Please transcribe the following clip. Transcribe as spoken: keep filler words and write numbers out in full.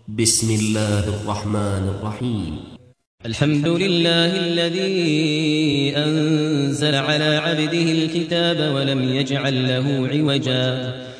بسم الله الرحمن الرحيم. الحمد لله الذي أنزل على عبده الكتاب ولم يجعل له عوجا